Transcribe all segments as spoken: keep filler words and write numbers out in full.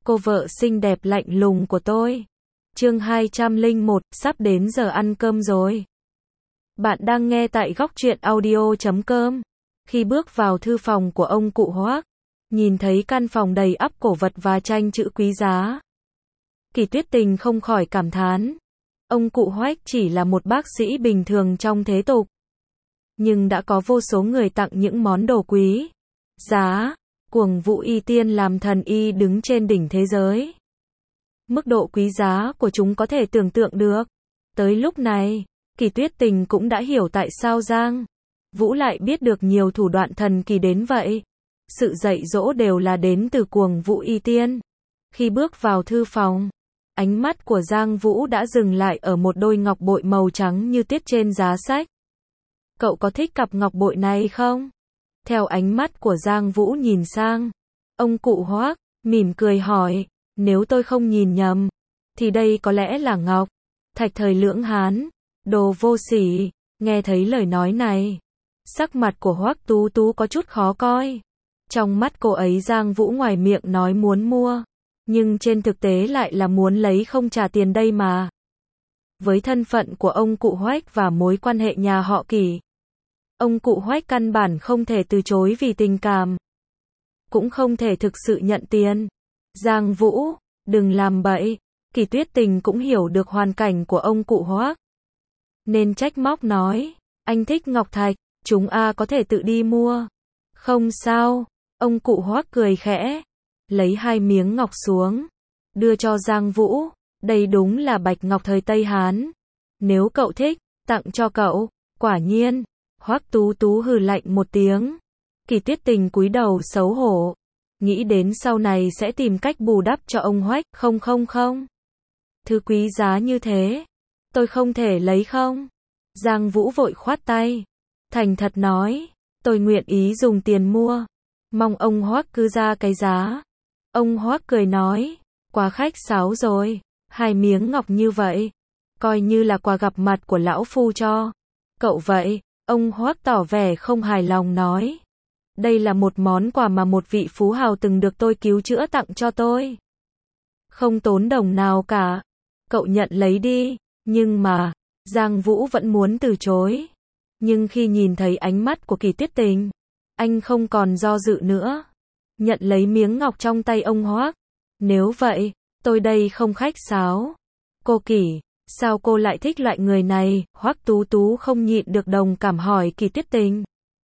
cô vợ xinh đẹp lạnh lùng của tôi. Chương hai trăm lẻ một, sắp đến giờ ăn cơm rồi. Bạn đang nghe tại góc truyện audio chấm com. Khi bước vào thư phòng của ông cụ Hoác, nhìn thấy căn phòng đầy ắp cổ vật và tranh chữ quý giá, Kỳ Tuyết Tình không khỏi cảm thán. Ông cụ Hoác chỉ là một bác sĩ bình thường trong thế tục, nhưng đã có vô số người tặng những món đồ quý giá. Cuồng Vũ Y Tiên làm thần y đứng trên đỉnh thế giới. Mức độ quý giá của chúng có thể tưởng tượng được. Tới lúc này, Kỳ Tuyết Tình cũng đã hiểu tại sao Giang Vũ lại biết được nhiều thủ đoạn thần kỳ đến vậy. Sự dạy dỗ đều là đến từ Cuồng Vũ Y Tiên. Khi bước vào thư phòng, ánh mắt của Giang Vũ đã dừng lại ở một đôi ngọc bội màu trắng như tuyết trên giá sách. Cậu có thích cặp ngọc bội này không? Theo ánh mắt của Giang Vũ nhìn sang ông cụ Hoác, mỉm cười hỏi, nếu tôi không nhìn nhầm, thì đây có lẽ là ngọc thạch thời Lưỡng Hán. Đồ vô sỉ. Nghe thấy lời nói này, sắc mặt của Hoác Tú Tú có chút khó coi. Trong mắt cô ấy Giang Vũ ngoài miệng nói muốn mua, nhưng trên thực tế lại là muốn lấy không trả tiền đây mà. Với thân phận của ông cụ Hoác và mối quan hệ nhà họ Kỳ, ông cụ Hoác căn bản không thể từ chối vì tình cảm, cũng không thể thực sự nhận tiền. Giang Vũ, đừng làm bậy. Kỳ Tuyết Tình cũng hiểu được hoàn cảnh của ông cụ Hoác, nên trách móc nói, anh thích ngọc thạch, chúng a có thể tự đi mua. Không sao. Ông cụ Hoác cười khẽ, lấy hai miếng ngọc xuống, đưa cho Giang Vũ. Đây đúng là bạch ngọc thời Tây Hán. Nếu cậu thích, tặng cho cậu. Quả nhiên. Hoác Tú Tú hừ lạnh một tiếng. Kỳ Tuyết Tình cúi đầu xấu hổ, nghĩ đến sau này sẽ tìm cách bù đắp cho ông Hoác. Không không không. Thứ quý giá như thế, tôi không thể lấy không? Giang Vũ vội khoát tay, thành thật nói, tôi nguyện ý dùng tiền mua, mong ông Hoác cứ ra cái giá. Ông Hoác cười nói, quá khách sáo rồi, hai miếng ngọc như vậy, coi như là quà gặp mặt của lão phu cho cậu vậy. Ông Hoác tỏ vẻ không hài lòng nói, đây là một món quà mà một vị phú hào từng được tôi cứu chữa tặng cho tôi, không tốn đồng nào cả, cậu nhận lấy đi. Nhưng mà, Giang Vũ vẫn muốn từ chối. Nhưng khi nhìn thấy ánh mắt của Kỳ Tuyết Tình, anh không còn do dự nữa, nhận lấy miếng ngọc trong tay ông Hoác. Nếu vậy, tôi đây không khách sáo. Cô Kỳ, sao cô lại thích loại người này? Hoác Tú Tú không nhịn được đồng cảm hỏi Kỳ Tuyết Tình.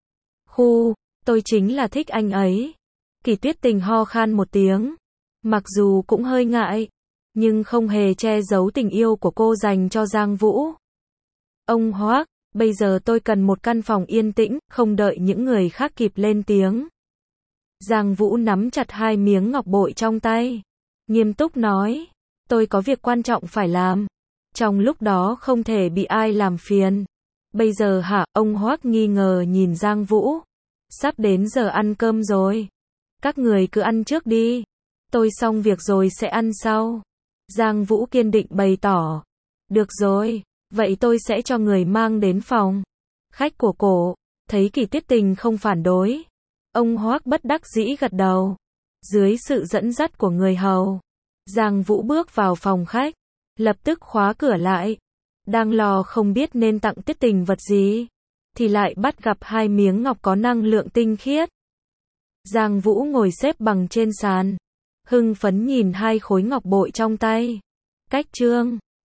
Khu, tôi chính là thích anh ấy. Kỳ Tuyết Tình ho khan một tiếng, mặc dù cũng hơi ngại, nhưng không hề che giấu tình yêu của cô dành cho Giang Vũ. Ông Hoác, bây giờ tôi cần một căn phòng yên tĩnh. Không đợi những người khác kịp lên tiếng, Giang Vũ nắm chặt hai miếng ngọc bội trong tay, nghiêm túc nói, tôi có việc quan trọng phải làm, trong lúc đó không thể bị ai làm phiền. Bây giờ hả? Ông Hoác nghi ngờ nhìn Giang Vũ. Sắp đến giờ ăn cơm rồi, các người cứ ăn trước đi, tôi xong việc rồi sẽ ăn sau. Giang Vũ kiên định bày tỏ. Được rồi, vậy tôi sẽ cho người mang đến phòng khách của cổ. Thấy Kỳ Tuyết Tình không phản đối, ông Hoác bất đắc dĩ gật đầu. Dưới sự dẫn dắt của người hầu, Giang Vũ bước vào phòng khách, lập tức khóa cửa lại. Đang lo không biết nên tặng Tuyết Tình vật gì, thì lại bắt gặp hai miếng ngọc có năng lượng tinh khiết. Giang Vũ ngồi xếp bằng trên sàn, hưng phấn nhìn hai khối ngọc bội trong tay. Cách chương